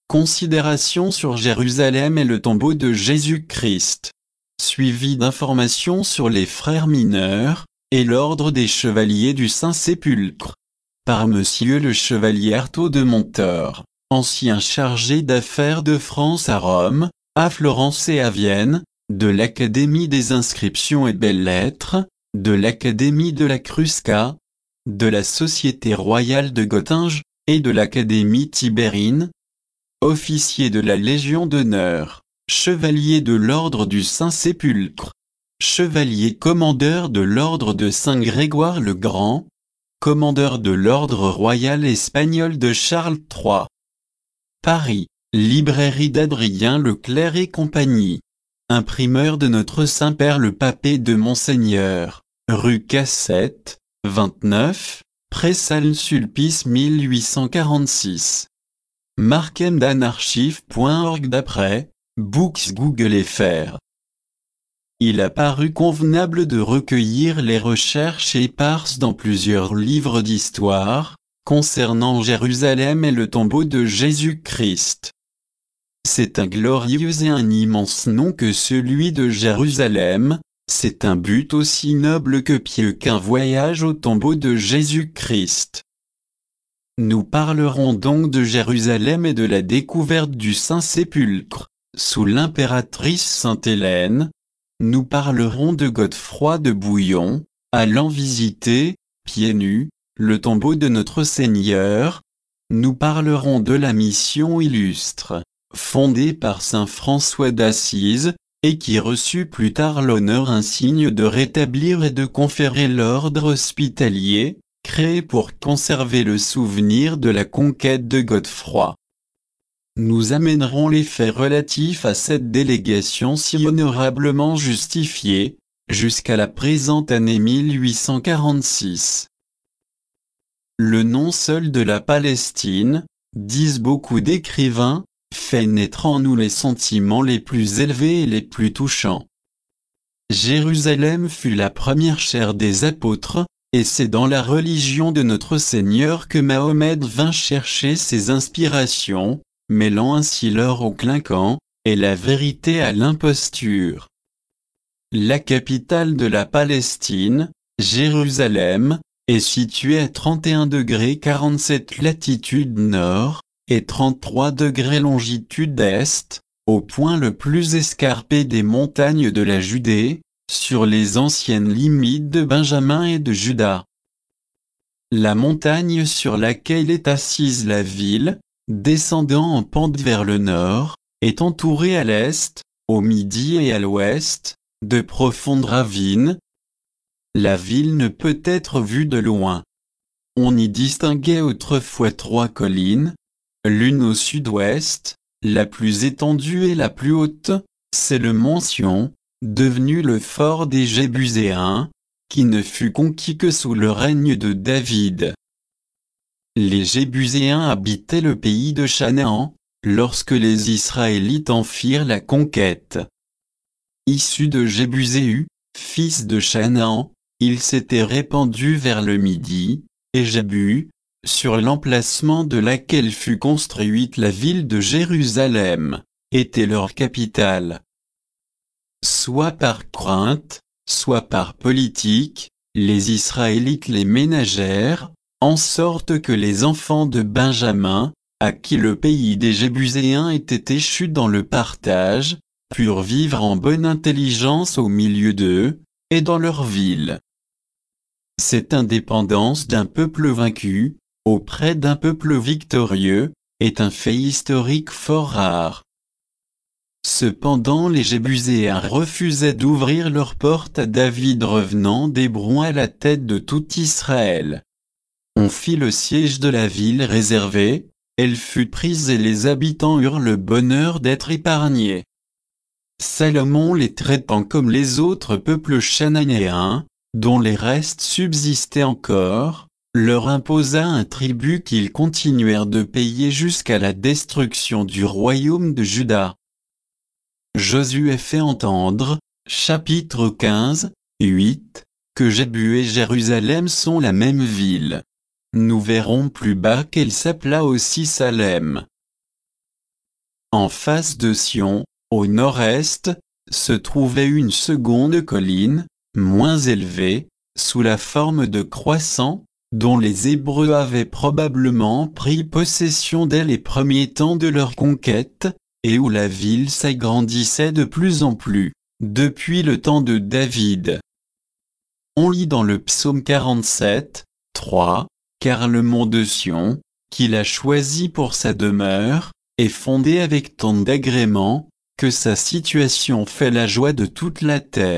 Considération sur Jérusalem et le tombeau de Jésus-Christ. Suivi d'informations sur les frères mineurs, et l'ordre des chevaliers du Saint-Sépulcre. Par Monsieur le chevalier Artaud de Monteur, ancien chargé d'affaires de France à Rome, à Florence et à Vienne, de l'Académie des inscriptions et belles-lettres, de l'Académie de la Crusca, de la Société royale de Gottingue, et de l'Académie tibérine. Officier de la Légion d'honneur, chevalier de l'ordre du Saint-Sépulcre, chevalier commandeur de l'ordre de Saint-Grégoire le Grand, commandeur de l'ordre royal espagnol de Charles III. Paris, librairie d'Adrien Leclerc et compagnie. Imprimeur de notre Saint-Père le Papé de Monseigneur, rue Cassette, 29, près Saint-Sulpice 1846. markemdanarchive.org d'après, Books Google fr. Il a paru convenable de recueillir les recherches éparses dans plusieurs livres d'histoire, concernant Jérusalem et le tombeau de Jésus-Christ. C'est un glorieux et un immense nom que celui de Jérusalem, c'est un but aussi noble que pieux qu'un voyage au tombeau de Jésus-Christ. Nous parlerons donc de Jérusalem et de la découverte du Saint-Sépulcre, sous l'impératrice Sainte-Hélène. Nous parlerons de Godefroy de Bouillon, allant visiter, pieds nus, le tombeau de notre Seigneur. Nous parlerons de la mission illustre, fondée par saint François d'Assise, et qui reçut plus tard l'honneur insigne de rétablir et de conférer l'ordre hospitalier, créé pour conserver le souvenir de la conquête de Godefroy. Nous amènerons les faits relatifs à cette délégation si honorablement justifiée, jusqu'à la présente année 1846. Le nom seul de la Palestine, disent beaucoup d'écrivains, fait naître en nous les sentiments les plus élevés et les plus touchants. Jérusalem fut la première chaire des apôtres, et c'est dans la religion de notre Seigneur que Mahomet vint chercher ses inspirations, mêlant ainsi l'or au clinquant, et la vérité à l'imposture. La capitale de la Palestine, Jérusalem, est située à 31° 47' nord, et 33° longitude est, au point le plus escarpé des montagnes de la Judée, sur les anciennes limites de Benjamin et de Juda. La montagne sur laquelle est assise la ville, descendant en pente vers le nord, est entourée à l'est, au midi et à l'ouest, de profondes ravines. La ville ne peut être vue de loin. On y distinguait autrefois 3 collines, l'une au sud-ouest, la plus étendue et la plus haute, c'est le mont Sion, devenu le fort des Jébuséens, qui ne fut conquis que sous le règne de David. Les Jébuséens habitaient le pays de Chanaan, lorsque les Israélites en firent la conquête. Issus de Jébuséu, fils de Chanaan, ils s'étaient répandus vers le midi, et Jébu, sur l'emplacement de laquelle fut construite la ville de Jérusalem, était leur capitale. Soit par crainte, soit par politique, les Israélites les ménagèrent, en sorte que les enfants de Benjamin, à qui le pays des Jébuséens était échu dans le partage, purent vivre en bonne intelligence au milieu d'eux, et dans leur ville. Cette indépendance d'un peuple vaincu, auprès d'un peuple victorieux, est un fait historique fort rare. Cependant les Jébuséens refusaient d'ouvrir leurs portes à David revenant d'Hébron à la tête de tout Israël. On fit le siège de la ville réservée, elle fut prise et les habitants eurent le bonheur d'être épargnés. Salomon les traitant comme les autres peuples chananéens, dont les restes subsistaient encore, leur imposa un tribut qu'ils continuèrent de payer jusqu'à la destruction du royaume de Juda. Josué fait entendre, chapitre 15, 8, que Jébu et Jérusalem sont la même ville. Nous verrons plus bas qu'elle s'appela aussi Salem. En face de Sion, au nord-est, se trouvait une seconde colline, moins élevée, sous la forme de croissant, dont les Hébreux avaient probablement pris possession dès les premiers temps de leur conquête, et où la ville s'agrandissait de plus en plus, depuis le temps de David. On lit dans le psaume 47, 3, « Car le mont de Sion, qu'il a choisi pour sa demeure, est fondé avec tant d'agrément, que sa situation fait la joie de toute la terre. »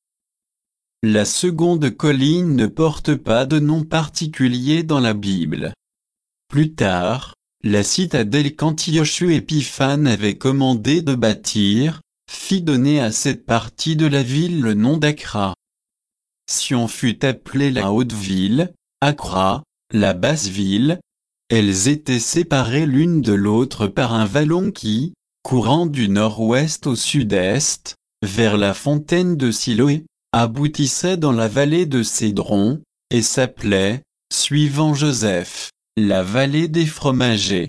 La seconde colline ne porte pas de nom particulier dans la Bible. Plus tard, la citadelle qu'Antioche Épiphane avait commandé de bâtir, fit donner à cette partie de la ville le nom d'Acra. Sion fut appelée la haute ville, Acra, la basse ville. Elles étaient séparées l'une de l'autre par un vallon qui, courant du nord-ouest au sud-est, vers la fontaine de Siloé, aboutissait dans la vallée de Cédron, et s'appelait, suivant Joseph, la vallée des fromagers.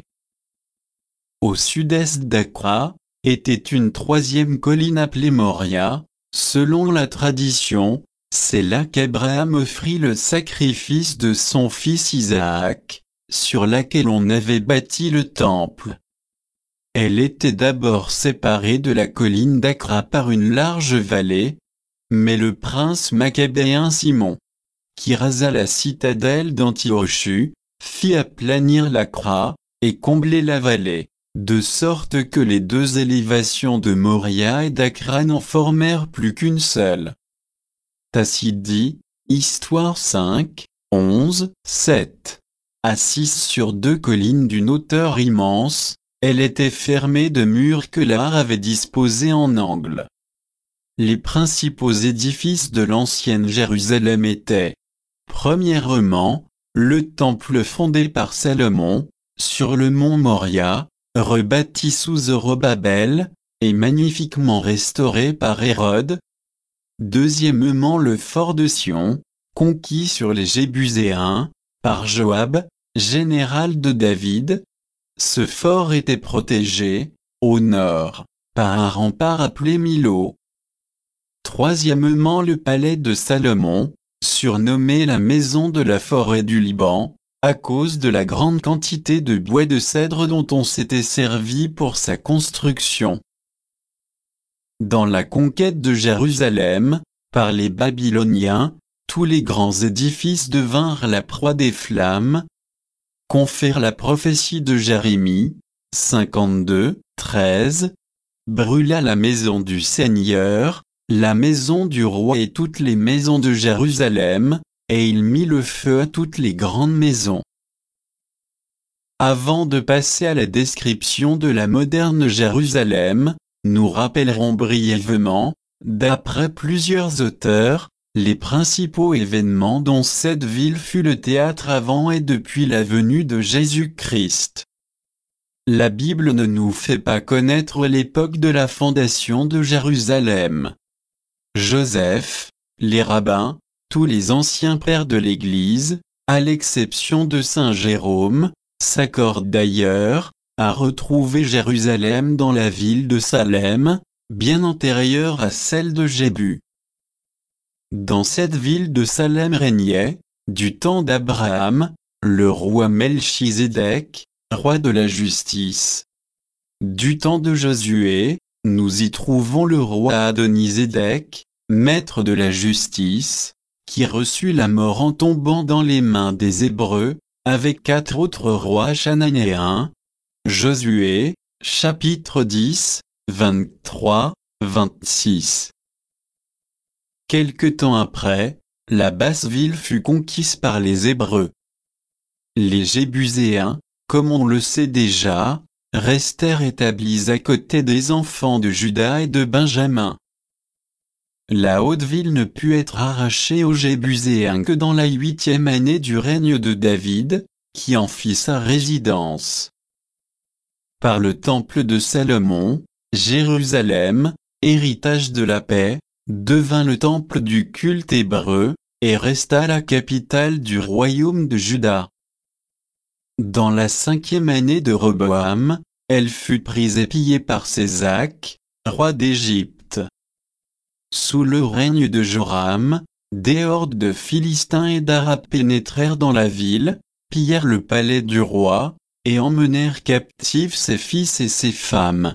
Au sud-est d'Acra, était une troisième colline appelée Moria. Selon la tradition, c'est là qu'Abraham offrit le sacrifice de son fils Isaac, sur laquelle on avait bâti le temple. Elle était d'abord séparée de la colline d'Acra par une large vallée, mais le prince maccabéen Simon, qui rasa la citadelle d'Antioche, fit aplanir l'Acra, et combler la vallée, de sorte que les deux élévations de Moria et d'Acra n'en formèrent plus qu'une seule. Tacite dit, Histoire 5, 11, 7. Assise sur deux collines d'une hauteur immense, elle était fermée de murs que l'art avait disposés en angle. Les principaux édifices de l'ancienne Jérusalem étaient, premièrement, le temple fondé par Salomon, sur le mont Moria, rebâti sous Zorobabel, et magnifiquement restauré par Hérode. Deuxièmement le fort de Sion, conquis sur les Jébuséens, par Joab, général de David. Ce fort était protégé, au nord, par un rempart appelé Milo. Troisièmement le palais de Salomon, surnommé la maison de la forêt du Liban, à cause de la grande quantité de bois de cèdre dont on s'était servi pour sa construction. Dans la conquête de Jérusalem, par les Babyloniens, tous les grands édifices devinrent la proie des flammes. Confère la prophétie de Jérémie, 52, 13, brûla la maison du Seigneur, la maison du roi et toutes les maisons de Jérusalem, et il mit le feu à toutes les grandes maisons. Avant de passer à la description de la moderne Jérusalem, nous rappellerons brièvement, d'après plusieurs auteurs, les principaux événements dont cette ville fut le théâtre avant et depuis la venue de Jésus-Christ. La Bible ne nous fait pas connaître l'époque de la fondation de Jérusalem. Joseph, les rabbins, tous les anciens pères de l'Église, à l'exception de saint Jérôme, s'accordent d'ailleurs à retrouver Jérusalem dans la ville de Salem, bien antérieure à celle de Jébu. Dans cette ville de Salem régnait, du temps d'Abraham, le roi Melchizedek, roi de la justice. Du temps de Josué, nous y trouvons le roi Adonizédek, maître de la justice, qui reçut la mort en tombant dans les mains des Hébreux, avec 4 autres rois chananéens. Josué, chapitre 10, 23, 26. Quelque temps après, la basse ville fut conquise par les Hébreux. Les Jébuséens, comme on le sait déjà, restèrent établis à côté des enfants de Juda et de Benjamin. La haute ville ne put être arrachée aux Jébuséens que dans la 8e année du règne de David, qui en fit sa résidence. Par le temple de Salomon, Jérusalem, héritage de la paix, devint le temple du culte hébreu, et resta la capitale du royaume de Juda. Dans la 5e année de Roboam, elle fut prise et pillée par Sésac, roi d'Égypte. Sous le règne de Joram, des hordes de Philistins et d'Arabes pénétrèrent dans la ville, pillèrent le palais du roi, et emmenèrent captifs ses fils et ses femmes.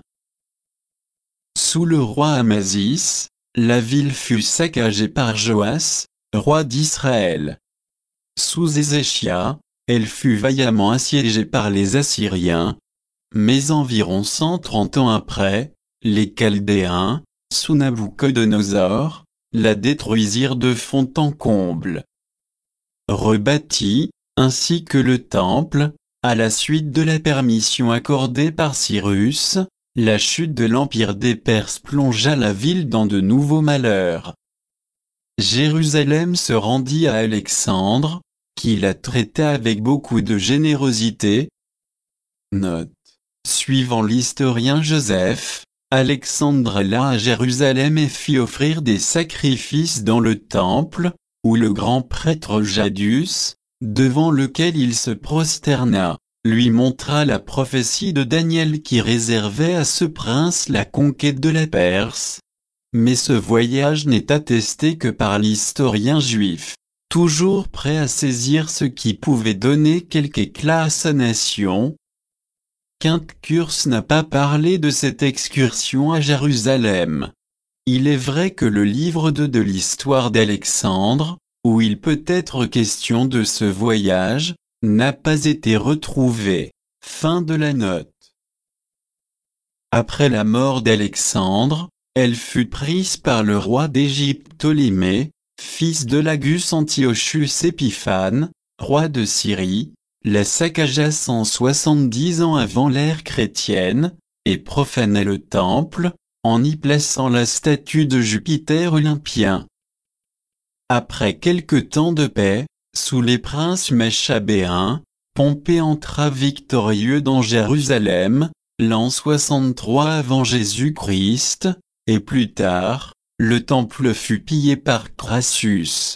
Sous le roi Amasis, la ville fut saccagée par Joas, roi d'Israël. Sous Ézéchia, elle fut vaillamment assiégée par les Assyriens. Mais environ 130 ans après, les Chaldéens, sous Nabuchodonosor, la détruisirent de fond en comble. Rebâti, ainsi que le temple, à la suite de la permission accordée par Cyrus, la chute de l'empire des Perses plongea la ville dans de nouveaux malheurs. Jérusalem se rendit à Alexandre, qui la traita avec beaucoup de générosité. Note. Suivant l'historien Joseph, Alexandre alla à Jérusalem et fit offrir des sacrifices dans le temple, où le grand prêtre Jadus, devant lequel il se prosterna, lui montra la prophétie de Daniel qui réservait à ce prince la conquête de la Perse. Mais ce voyage n'est attesté que par l'historien juif, toujours prêt à saisir ce qui pouvait donner quelque éclat à sa nation. Quintcurs n'a pas parlé de cette excursion à Jérusalem. Il est vrai que le livre 2 de l'histoire d'Alexandre, où il peut être question de ce voyage, n'a pas été retrouvé. Fin de la note. Après la mort d'Alexandre, elle fut prise par le roi d'Égypte Ptolémée, fils de Lagus Antiochus Épiphane, roi de Syrie, la saccagea 170 ans avant l'ère chrétienne, et profana le temple, en y plaçant la statue de Jupiter olympien. Après quelque temps de paix, sous les princes machabéens, Pompée entra victorieux dans Jérusalem, l'an 63 avant Jésus-Christ, et plus tard, le temple fut pillé par Crassus.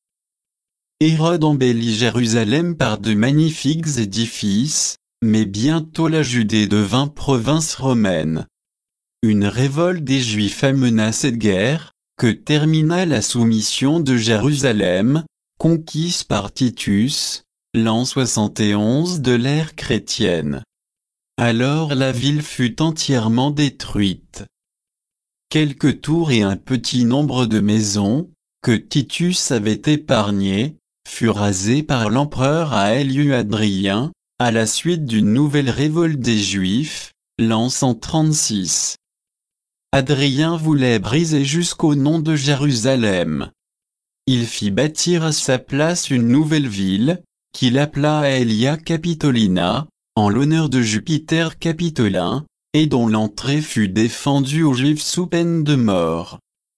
Hérode embellit Jérusalem par de magnifiques édifices, mais bientôt la Judée devint province romaine. Une révolte des Juifs amena cette guerre, que termina la soumission de Jérusalem, conquise par Titus, l'an 71 de l'ère chrétienne. Alors la ville fut entièrement détruite. Quelques tours et un petit nombre de maisons, que Titus avait épargnées, furent rasés par l'empereur Aelius Hadrien, à la suite d'une nouvelle révolte des Juifs, l'an 136. Hadrien voulait briser jusqu'au nom de Jérusalem. Il fit bâtir à sa place une nouvelle ville, qu'il appela Aelia Capitolina, en l'honneur de Jupiter Capitolin, et dont l'entrée fut défendue aux Juifs sous peine de mort.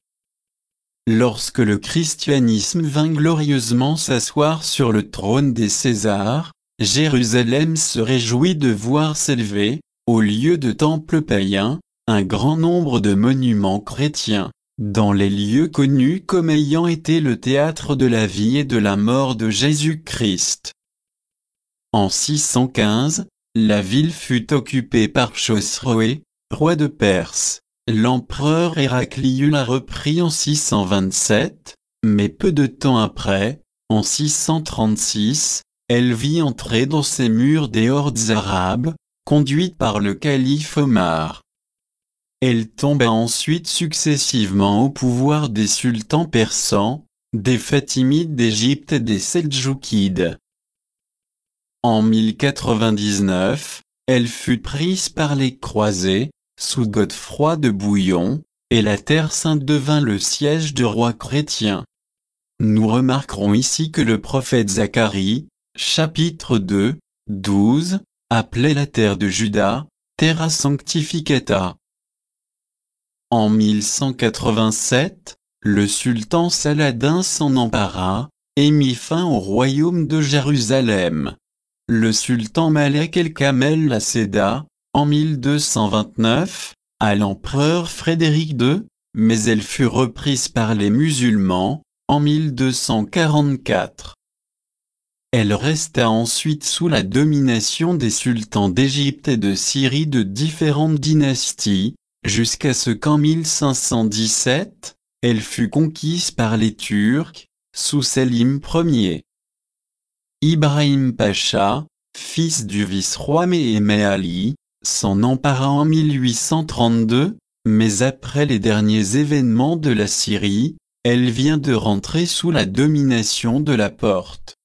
Lorsque le christianisme vint glorieusement s'asseoir sur le trône des Césars, Jérusalem se réjouit de voir s'élever, au lieu de temples païens, un grand nombre de monuments chrétiens, dans les lieux connus comme ayant été le théâtre de la vie et de la mort de Jésus-Christ. En 615, la ville fut occupée par Chosroé, roi de Perse. L'empereur Héraclius la reprit en 627, mais peu de temps après, en 636, elle vit entrer dans ses murs des hordes arabes, conduites par le calife Omar. Elle tomba ensuite successivement au pouvoir des sultans persans, des Fatimides d'Égypte et des Seldjoukides. En 1099, elle fut prise par les croisés, sous Godefroy de Bouillon, et la Terre Sainte devint le siège du roi chrétien. Nous remarquerons ici que le prophète Zacharie, chapitre 2, 12, appelait la terre de Juda, Terra Sanctificata. En 1187, le sultan Saladin s'en empara, et mit fin au royaume de Jérusalem. Le sultan Malek el-Kamel la céda, en 1229, à l'empereur Frédéric II, mais elle fut reprise par les musulmans, en 1244. Elle resta ensuite sous la domination des sultans d'Égypte et de Syrie de différentes dynasties, jusqu'à ce qu'en 1517, elle fut conquise par les Turcs, sous Selim Ier. Ibrahim Pacha, fils du vice-roi Méhémet Ali, s'en empara en 1832, mais après les derniers événements de la Syrie, elle vient de rentrer sous la domination de la Porte.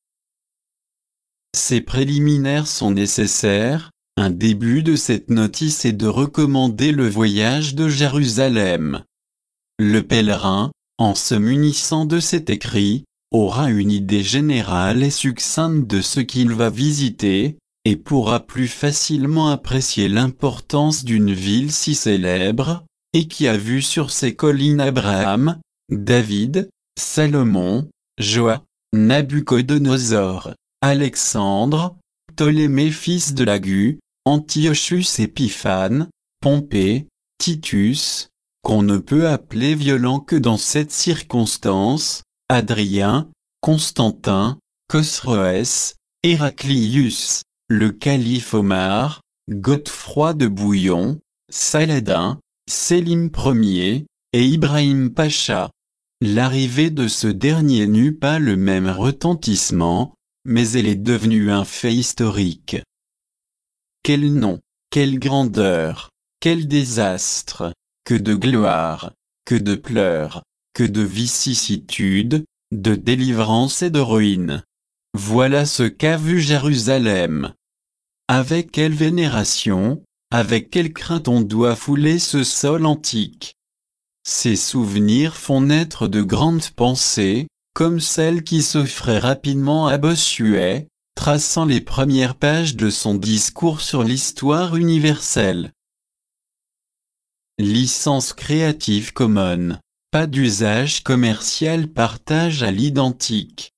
Ces préliminaires sont nécessaires. Un début de cette notice est de recommander le voyage de Jérusalem. Le pèlerin, en se munissant de cet écrit, aura une idée générale et succincte de ce qu'il va visiter, et pourra plus facilement apprécier l'importance d'une ville si célèbre, et qui a vu sur ses collines Abraham, David, Salomon, Joas, Nabuchodonosor, Alexandre, Ptolémée fils de Lagu, Antiochus Épiphane, Pompée, Titus, qu'on ne peut appeler violent que dans cette circonstance, Adrien, Constantin, Chosroès, Héraclius, le calife Omar, Godefroy de Bouillon, Saladin, Sélim Ier, et Ibrahim Pacha. L'arrivée de ce dernier n'eut pas le même retentissement, mais elle est devenue un fait historique. Quel nom, quelle grandeur, quel désastre, que de gloire, que de pleurs, que de vicissitudes, de délivrance et de ruine. Voilà ce qu'a vu Jérusalem. Avec quelle vénération, avec quelle crainte on doit fouler ce sol antique. Ces souvenirs font naître de grandes pensées, comme celle qui s'offrait rapidement à Bossuet, traçant les premières pages de son discours sur l'histoire universelle. Licence Creative Commons. Pas d'usage commercial. Partage à l'identique.